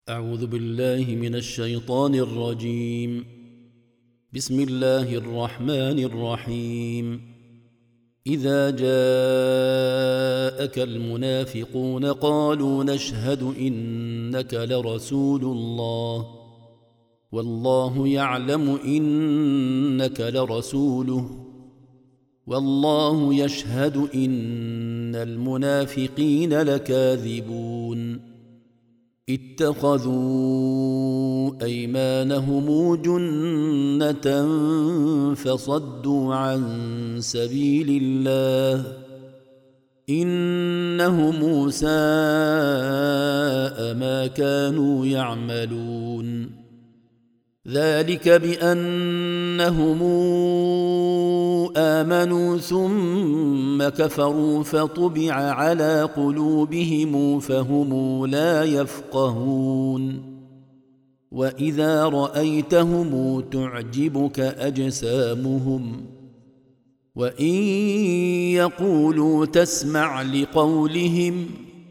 أعوذ بالله من الشيطان الرجيم. بسم الله الرحمن الرحيم. إذا جاءك المنافقون قالوا نشهد إنك لرسول الله والله يعلم إنك لرسوله والله يشهد إن المنافقين لكاذبون. اتخذوا أيمانهم جنة فصدوا عن سبيل الله إنهم ساء ما كانوا يعملون. ذلك بأنهم آمنوا ثم كفروا فطبع على قلوبهم فهم لا يفقهون. وإذا رأيتهم تعجبك أجسامهم وإن يقولوا تسمع لقولهم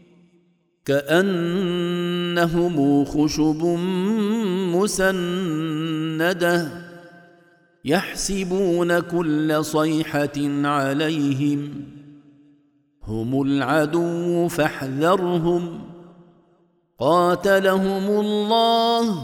كأنهم خشب مسندة يحسبون كل صيحة عليهم هم العدو فاحذرهم قاتلهم الله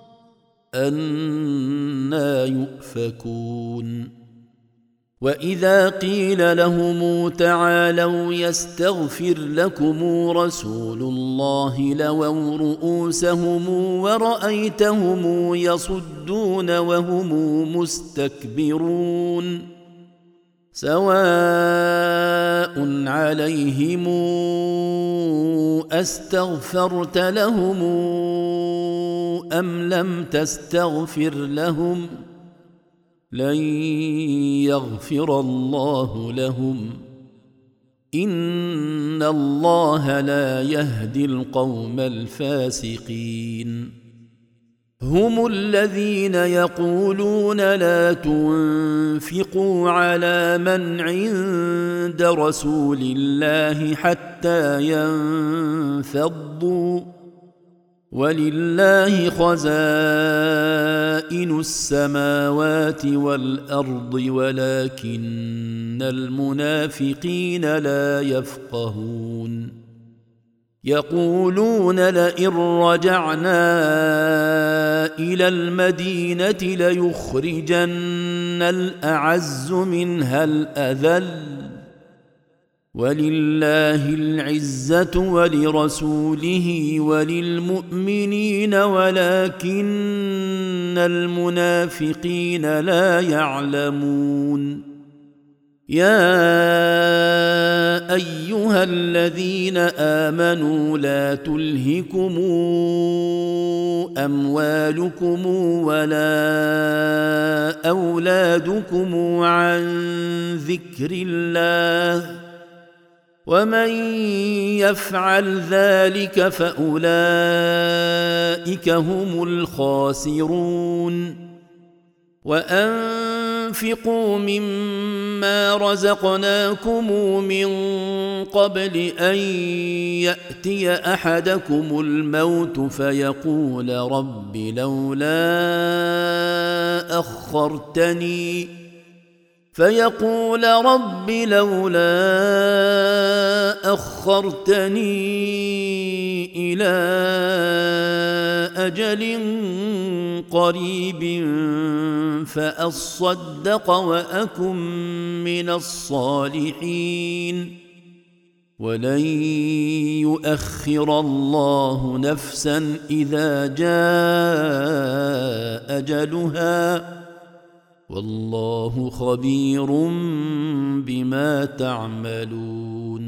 أنى يؤفكون. وإذا قيل لهم تعالوا يستغفر لكم رسول الله لووا رؤوسهم ورأيتهم يصدون وهم مستكبرون. سواء عليهم أستغفرت لهم أم لم تستغفر لهم لن يغفر الله لهم إن الله لا يهدي القوم الفاسقين. هم الذين يقولون لا تنفقوا على من عند رسول الله حتى ينفضوا ولله خزائن السماوات والأرض ولكن المنافقين لا يفقهون. يقولون لئن رجعنا إلى المدينة ليخرجن الأعز منها الأذل ولله العزة ولرسوله وللمؤمنين ولكن المنافقين لا يعلمون. يا أيها الذين آمنوا لا تلهكم أموالكم ولا أولادكم عن ذكر الله ومن يفعل ذلك فأولئك هم الخاسرون. وأنفقوا مما رزقناكم من قبل أن يأتي أحدكم الموت فيقول رب لولا أخرتني إلى أجل قريب فأصدق وأكن من الصالحين ولن يؤخر الله نفسا إذا جاء أجلها والله خبير بما تعملون.